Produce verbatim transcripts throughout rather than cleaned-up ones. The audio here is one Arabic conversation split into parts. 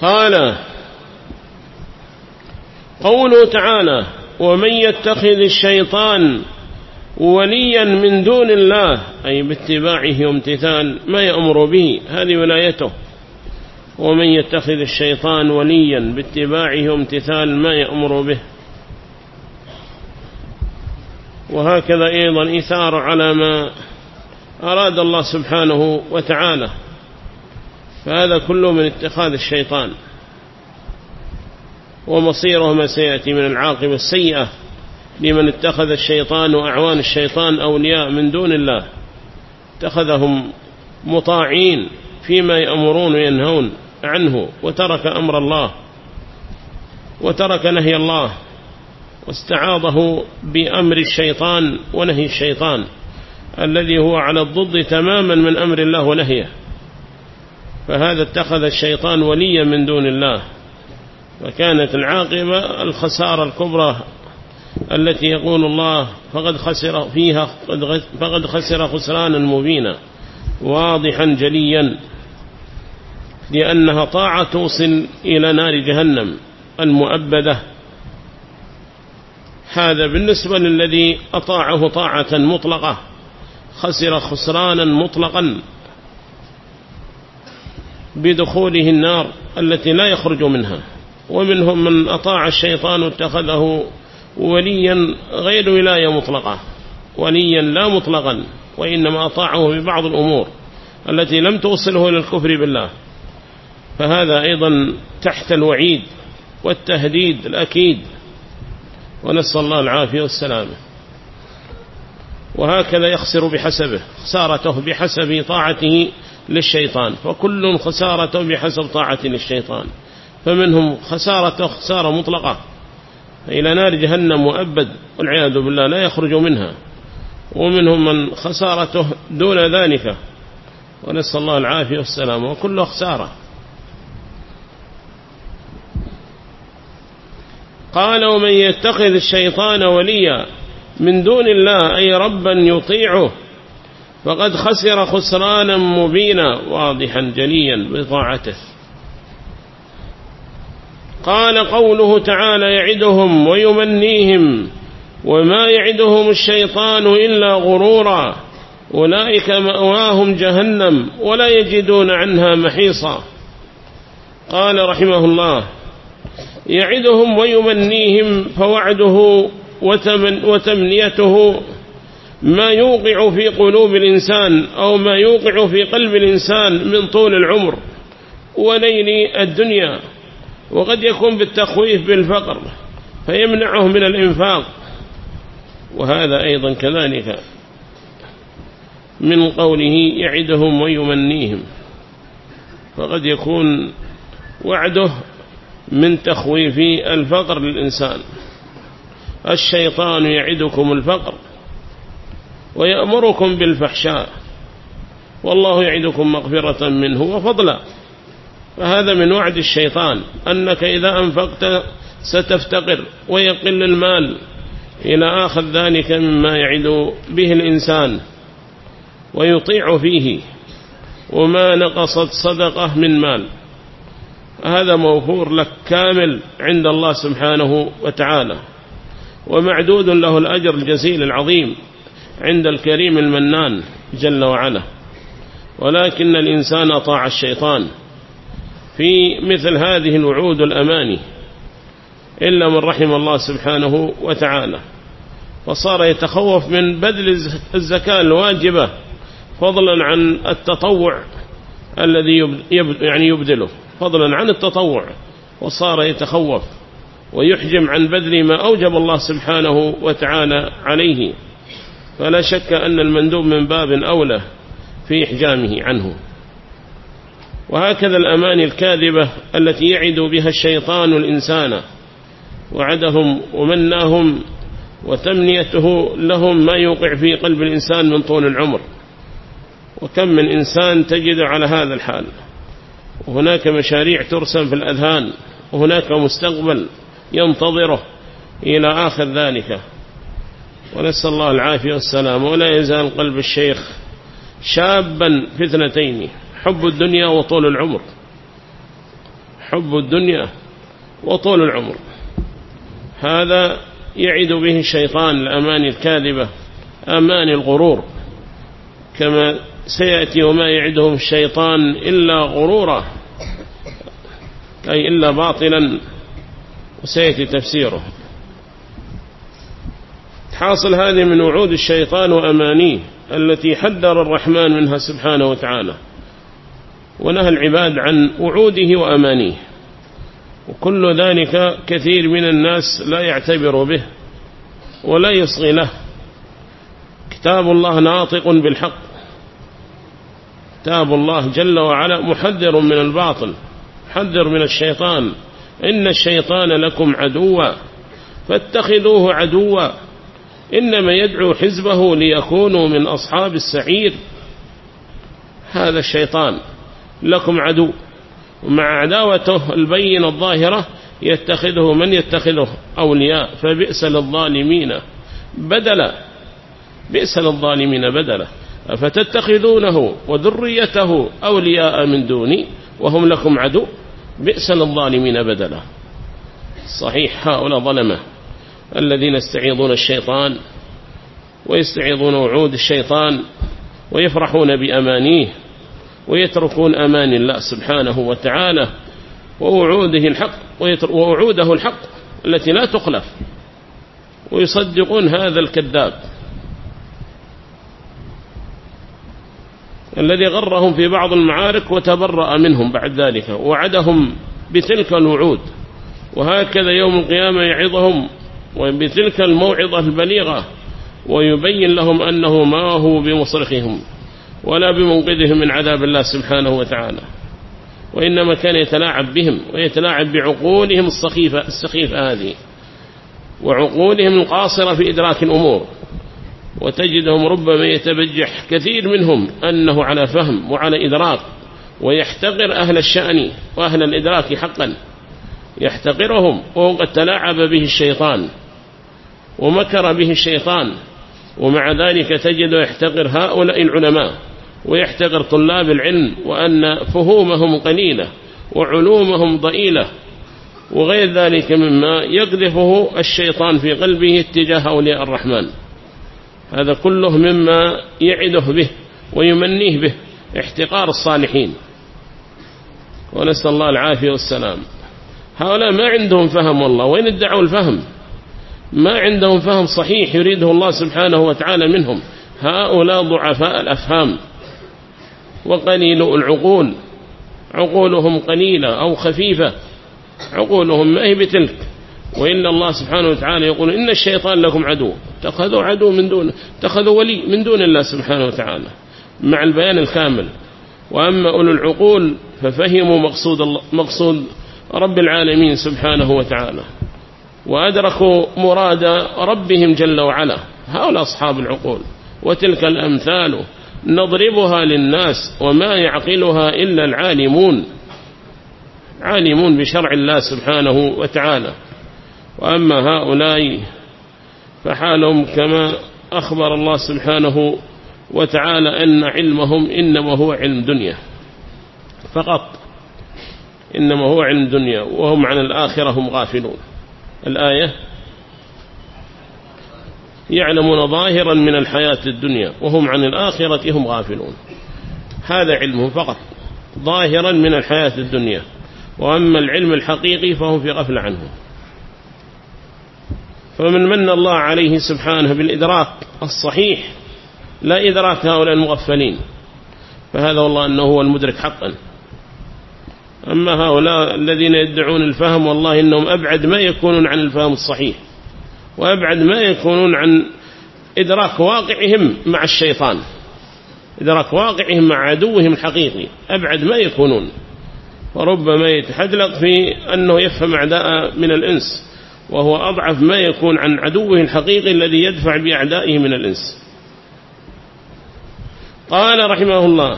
قال قوله تعالى ومن يتخذ الشيطان وليا من دون الله أي باتباعه وامتثال ما يأمر به، هذه ولايته. ومن يتخذ الشيطان وليا باتباعه وامتثال ما يأمر به. وهكذا أيضا إثار على ما أراد الله سبحانه وتعالى، فهذا كله من اتخاذ الشيطان، ومصيره ما سيأتي من العاقبة السيئة لمن اتخذ الشيطان وأعوان الشيطان أولياء من دون الله، اتخذهم مطاعين فيما يأمرون وينهون عنه، وترك أمر الله وترك نهي الله، واستعاضه بأمر الشيطان ونهي الشيطان الذي هو على الضد تماما من أمر الله ونهيه. فهذا اتخذ الشيطان وليا من دون الله، وكانت العاقبة الخسارة الكبرى التي يقول الله فقد خسر فيها فقد خسر خسرانا مبينا واضحا جليا، لأنها طاعة توصل إلى نار جهنم المؤبدة. هذا بالنسبة للذي أطاعه طاعة مطلقة، خسر خسرانا مطلقا بدخوله النار التي لا يخرج منها. ومنهم من أطاع الشيطان واتخذه وليا غير ولاية مطلقة، وليا لا مطلقا، وإنما أطاعه ببعض الأمور التي لم توصله إلى الكفر بالله، فهذا أيضا تحت الوعيد والتهديد الأكيد، ونسأل الله العافية والسلامة. وهكذا يخسر بحسبه، خسارته بحسب طاعته للشيطان، فكل خسارته بحسب طاعة للشيطان. فمنهم خسارته خسارة مطلقة إلى نار جهنم مؤبد والعياذ بالله لا يخرج منها، ومنهم من خسارته دون ذلك، ونسأل الله العافية والسلامة، وكله خسارة. قال ومن يتخذ الشيطان وليا من دون الله أي ربا يطيعه فقد خسر خسرانا مبينا واضحا جليا بطاعته. قال قوله تعالى يعدهم ويمنيهم وما يعدهم الشيطان إلا غرورا أولئك مأواهم جهنم ولا يجدون عنها محيصا. قال رحمه الله يعدهم ويمنيهم، فوعده وتمن وتمنيته ما يوقع في قلوب الإنسان أو ما يوقع في قلب الإنسان من طول العمر وليل الدنيا، وقد يكون بالتخويف بالفقر فيمنعه من الإنفاق، وهذا أيضا كذلك من قوله يعدهم ويمنيهم، فقد يكون وعده من تخويف الفقر للإنسان. الشيطان يعدكم الفقر ويأمركم بالفحشاء والله يعدكم مغفرة منه وفضلا، فهذا من وعد الشيطان أنك إذا أنفقت ستفتقر ويقل المال إلى آخر ذلك مما يعد به الإنسان ويطيع فيه، وما نقصت صدقة من مال، هذا موفور لك كامل عند الله سبحانه وتعالى، ومعدود له الأجر الجزيل العظيم عند الكريم المنان جل وعلا. ولكن الإنسان أطاع الشيطان في مثل هذه الوعود الأماني إلا من رحم الله سبحانه وتعالى، فصار يتخوف من بذل الزكاة الواجبة فضلا عن التطوع الذي يعني يبذله، فضلا عن التطوع، وصار يتخوف ويحجم عن بذل ما أوجب الله سبحانه وتعالى عليه، فلا شك أن المندوب من باب أولى في إحجامه عنه. وهكذا الأماني الكاذبة التي يعد بها الشيطان الإنسان، وعدهم ومناهم وتمنيته لهم ما يوقع في قلب الإنسان من طول العمر، وكم من إنسان تجد على هذا الحال، وهناك مشاريع ترسم في الأذهان، وهناك مستقبل ينتظره إلى آخر ذلك، ونسأل الله العافية والسلام. ولا يزال قلب الشيخ شابا في اثنتين، حب الدنيا وطول العمر، حب الدنيا وطول العمر. هذا يعد به الشيطان الأماني الكاذبة، أماني الغرور، كما سيأتي وما يعدهم الشيطان إلا غرورا، أي إلا باطلا، وسيأتي تفسيره. حاصل هذه من وعود الشيطان وأمانيه التي حذر الرحمن منها سبحانه وتعالى، ونهى العباد عن وعوده وأمانيه، وكل ذلك كثير من الناس لا يعتبر به ولا يصغي له. كتاب الله ناطق بالحق، كتاب الله جل وعلا محذر من الباطل، محذر من الشيطان. إن الشيطان لكم عدوا فاتخذوه عدوا إنما يدعو حزبه ليكونوا من أصحاب السعير. هذا الشيطان لكم عدو، ومع عداوته البينة الظاهرة يتخذه من يتخذه أولياء، فبئس للظالمين بدلا، بئس للظالمين بدلا. فتتخذونه وذريته أولياء من دوني وهم لكم عدو، بئس للظالمين بدلا. صحيح هؤلاء ظلمة الذين يستعيضون الشيطان ويستعيضون وعود الشيطان ويفرحون بأمانيه ويتركون أمان الله سبحانه وتعالى ووعوده الحق ووعوده الحق التي لا تخلف، ويصدقون هذا الكذاب الذي غرهم في بعض المعارك وتبرأ منهم بعد ذلك وعدهم بتلك الوعود. وهكذا يوم القيامة يعظهم وبتلك الموعظة البليغة ويبين لهم أنه ما هو بمصرخهم ولا بمنقذهم من عذاب الله سبحانه وتعالى، وإنما كان يتلاعب بهم ويتلاعب بعقولهم السخيفة, السخيفة هذه وعقولهم القاصرة في إدراك الأمور. وتجدهم ربما يتبجح كثير منهم أنه على فهم وعلى إدراك، ويحتقر أهل الشأن وأهل الإدراك حقا، يحتقرهم، وقد تلاعب به الشيطان ومكر به الشيطان، ومع ذلك تجد يحتقر هؤلاء العلماء ويحتقر طلاب العلم، وأن فهومهم قليلة وعلومهم ضئيلة، وغير ذلك مما يقذفه الشيطان في قلبه اتجاه أولياء الرحمن. هذا كله مما يعده به ويمنيه به، احتقار الصالحين، ونسأل الله العافية والسلام. هؤلاء ما عندهم فهم، والله وين ادعوا الفهم؟ ما عندهم فهم صحيح يريده الله سبحانه وتعالى منهم. هؤلاء ضعفاء الأفهام وقليل العقول، عقولهم قليلة أو خفيفة، عقولهم ما هي بتلك. وإن الله سبحانه وتعالى يقول إن الشيطان لكم عدو، اتخذوا عدو من دون اتخذوا ولي من دون الله سبحانه وتعالى، مع البيان الكامل. وأما أولو العقول ففهموا مقصود, الله مقصود رب العالمين سبحانه وتعالى، وأدركوا مراد ربهم جل وعلا. هؤلاء أصحاب العقول. وتلك الأمثال نضربها للناس وما يعقلها إلا العالمون، عالمون بشرع الله سبحانه وتعالى. وأما هؤلاء فحالهم كما أخبر الله سبحانه وتعالى أن علمهم إنما هو علم دنيا فقط، إنما هو علم دنيا، وهم عن الآخرة هم غافلون. الآية يعلمون ظاهرا من الحياة الدنيا وهم عن الآخرة هم غافلون. هذا علمهم فقط، ظاهرا من الحياة الدنيا، وأما العلم الحقيقي فهم في غفلة عنه. فمن من الله عليه سبحانه بالإدراك الصحيح، لا إدراك هؤلاء المغفلين، فهذا والله أنه هو المدرك حقا. أما هؤلاء الذين يدعون الفهم، والله إنهم أبعد ما يكونون عن الفهم الصحيح، وأبعد ما يكونون عن إدراك واقعهم مع الشيطان، إدراك واقعهم مع عدوهم الحقيقي، أبعد ما يكونون. وربما يتحدلق في أنه يفهم أعداء من الإنس، وهو أضعف ما يكون عن عدوه الحقيقي الذي يدفع بأعدائه من الإنس. قال رحمه الله: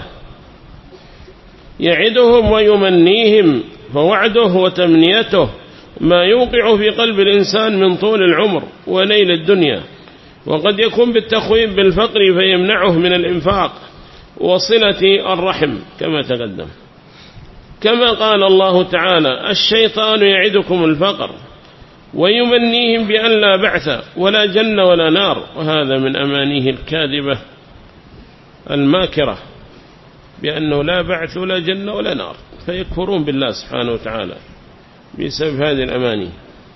يعدهم ويمنيهم، فوعده وتمنيته ما يوقع في قلب الإنسان من طول العمر ونيل الدنيا، وقد يكون بالتخويف بالفقر فيمنعه من الإنفاق وصلة الرحم كما تقدم. كما قال الله تعالى: الشيطان يعدكم الفقر ويمنيهم بأن لا بعث ولا جنة ولا نار، وهذا من أمانيه الكاذبة الماكرة بأنه لا بعث ولا جنة ولا نار، فيكفرون بالله سبحانه وتعالى بسبب هذه الأماني.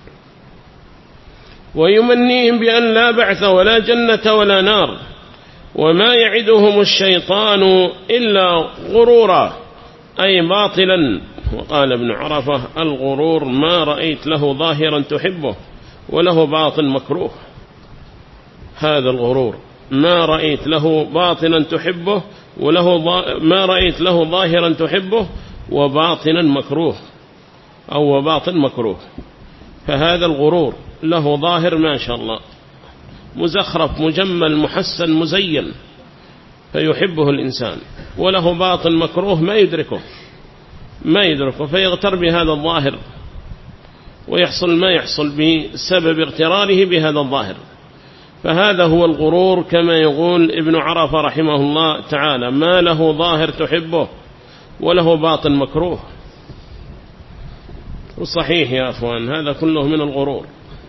ويمنيهم بأن لا بعث ولا جنة ولا نار وما يعدهم الشيطان إلا غرورا، أي باطلا. وقال ابن عرفة: الغرور ما رأيت له ظاهرا تحبه وله باطن مكروه. هذا الغرور ما رأيت له باطنا تحبه وله ما رأيت له ظاهرا تحبه وباطنا مكروه، أو باطن مكروه. فهذا الغرور له ظاهر ما شاء الله مزخرف مجمل محسن مزين فيحبه الإنسان، وله باطن مكروه ما يدركه ما يدركه فيغتر بهذا الظاهر ويحصل ما يحصل بسبب اغتراره بهذا الظاهر. فهذا هو الغرور، كما يقول ابن عرفة رحمه الله تعالى: ما له ظاهر تحبه وله باطن مكروه. وصحيح يا أخوان، هذا كله من الغرور.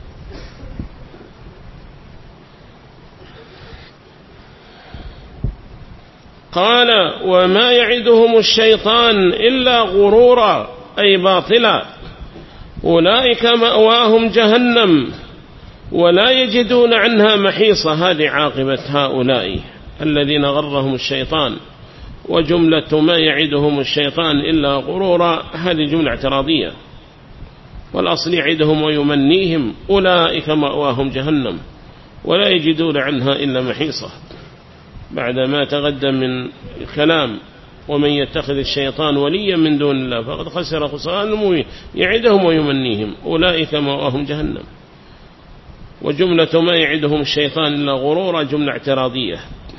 قال: وما يعدهم الشيطان إلا غرورا، أي باطلا. أولئك مأواهم جهنم ولا يجدون عنها محيصة. هذه عاقبة هؤلاء الذين غرهم الشيطان. وجملة ما يعدهم الشيطان إلا غرورا هذه جملة اعتراضية، والأصل يعدهم ويمنيهم. أولئك مأواهم جهنم ولا يجدون عنها إلا محيصة، بعدما تقدم من الكلام: ومن يتخذ الشيطان وليا من دون الله فقد خسر خسرانا مبينا. يعدهم ويمنيهم، أولئك مأواهم جهنم. وجملة ما يعدهم الشيطان إلا غرورا جملة اعتراضية.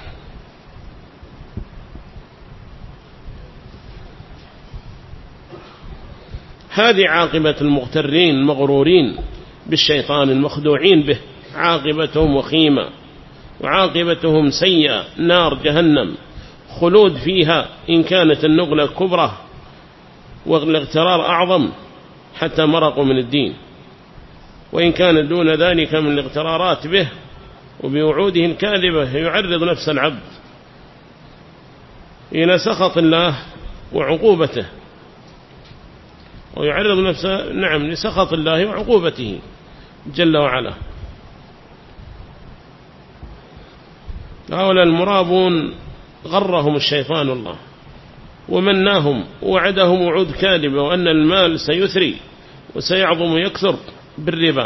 هذه عاقبة المغترين المغرورين بالشيطان المخدوعين به، عاقبتهم وخيمة وعاقبتهم سيئة، نار جهنم خلود فيها إن كانت النغلة كبرى والاغترار أعظم حتى مرقوا من الدين، وإن كان دون ذلك من الاغترارات به وبوعوده الكاذبة يعرض نفس العبد إلى سخط الله وعقوبته، ويعرض نفسه نعم لسخط الله وعقوبته جل وعلا. هؤلاء المرابون غرهم الشيطان الله ومناهم ووعدهم وعود كاذبة، وأن المال سيثري وسيعظم يكثر بالربا.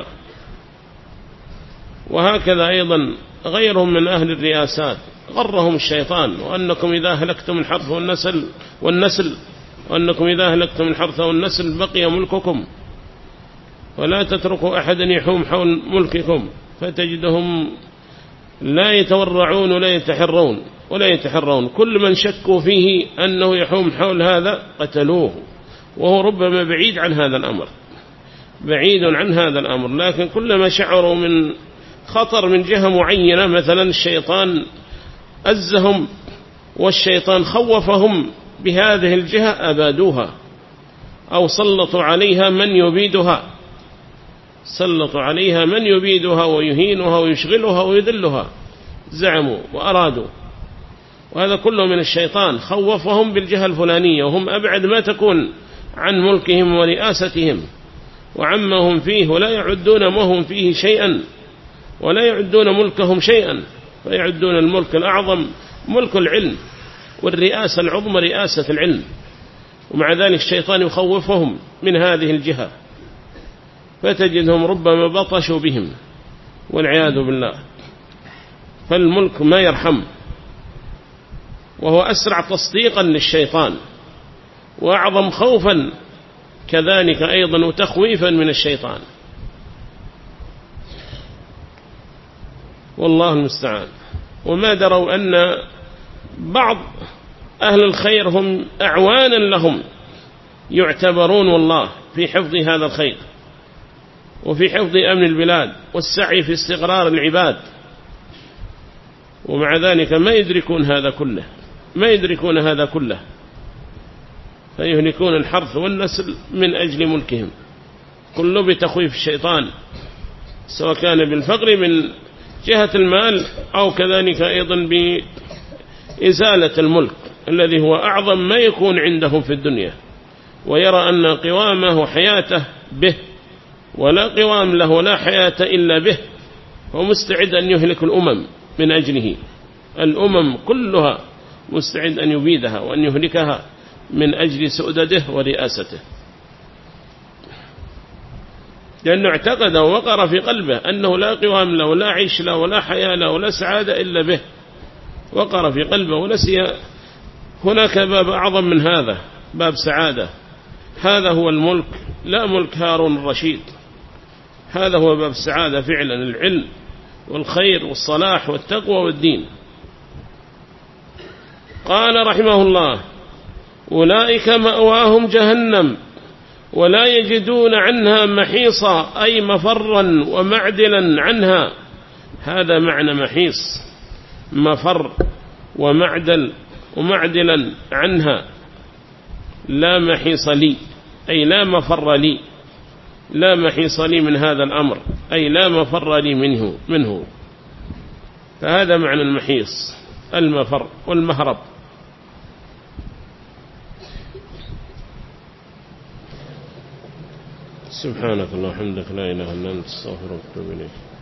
وهكذا أيضا غيرهم من أهل الرئاسات غرهم الشيطان، وأنكم إذا هلكتم الحرث والنسل والنسل وأنكم إذا هلكتم الحرث والنسل بقي ملككم ولا تتركوا أحدا يحوم حول ملككم، فتجدهم لا يتورعون ولا يتحرون ولا يتحرون. كل من شكوا فيه أنه يحوم حول هذا قتلوه، وهو ربما بعيد عن هذا الأمر بعيد عن هذا الأمر لكن كلما شعروا من خطر من جهة معينة، مثلا الشيطان أزهم والشيطان خوفهم بهذه الجهة أبادوها، أو سلطوا عليها من يبيدها سلطوا عليها من يبيدها ويهينها ويشغلها ويذلها، زعموا وأرادوا. وهذا كله من الشيطان، خوفهم بالجهة الفلانية وهم أبعد ما تكون عن ملكهم ورئاستهم وعما هم فيه، ولا يعدون ما هم فيه شيئا ولا يعدون ملكهم شيئا، فيعدون الملك الأعظم ملك العلم، والرئاسة العظمى رئاسة العلم. ومع ذلك الشيطان يخوفهم من هذه الجهة، فتجدهم ربما بطشوا بهم والعياذ بالله. فالملك ما يرحم، وهو أسرع تصديقا للشيطان وأعظم خوفا كذلك أيضا وتخويفا من الشيطان، والله المستعان. وما دروا أن بعض أهل الخير هم أعوانا لهم يعتبرون والله في حفظ هذا الخير وفي حفظ أمن البلاد والسعي في استقرار العباد، ومع ذلك ما يدركون هذا كله ما يدركون هذا كله فيهلكون الحرث والنسل من أجل ملكهم، كله بتخويف الشيطان، سواء كان بالفقر من جهة المال أو كذلك أيضا بإزالة الملك الذي هو أعظم ما يكون عندهم في الدنيا، ويرى أن قوامه حياته به ولا قوام له لا حياة إلا به، هو مستعد أن يهلك الأمم من أجله، الأمم كلها مستعد أن يبيدها وأن يهلكها من أجل سؤدده ورئاسته، لأنه اعتقد ووقر في قلبه أنه لا قوام له ولا عيش له ولا حياة له ولا سعادة إلا به، وقر في قلبه ونسي هناك باب أعظم من هذا، باب سعادة، هذا هو الملك، لا ملك هارون الرشيد، هذا هو باب السعادة فعلا، العلم والخير والصلاح والتقوى والدين. قال رحمه الله: أولئك مأواهم جهنم ولا يجدون عنها محيصا، أي مفرا ومعدلا عنها، هذا معنى محيص، مفر ومعدل ومعدلا عنها، لا محيص لي أي لا مفر لي، لا محيص لي من هذا الأمر أي لا مفر لي منه منه فهذا معنى المحيص، المفر والمهرب. سبحانك اللهم وبحمدك لا إله إلا أنت، استغفرك واتوب إليك.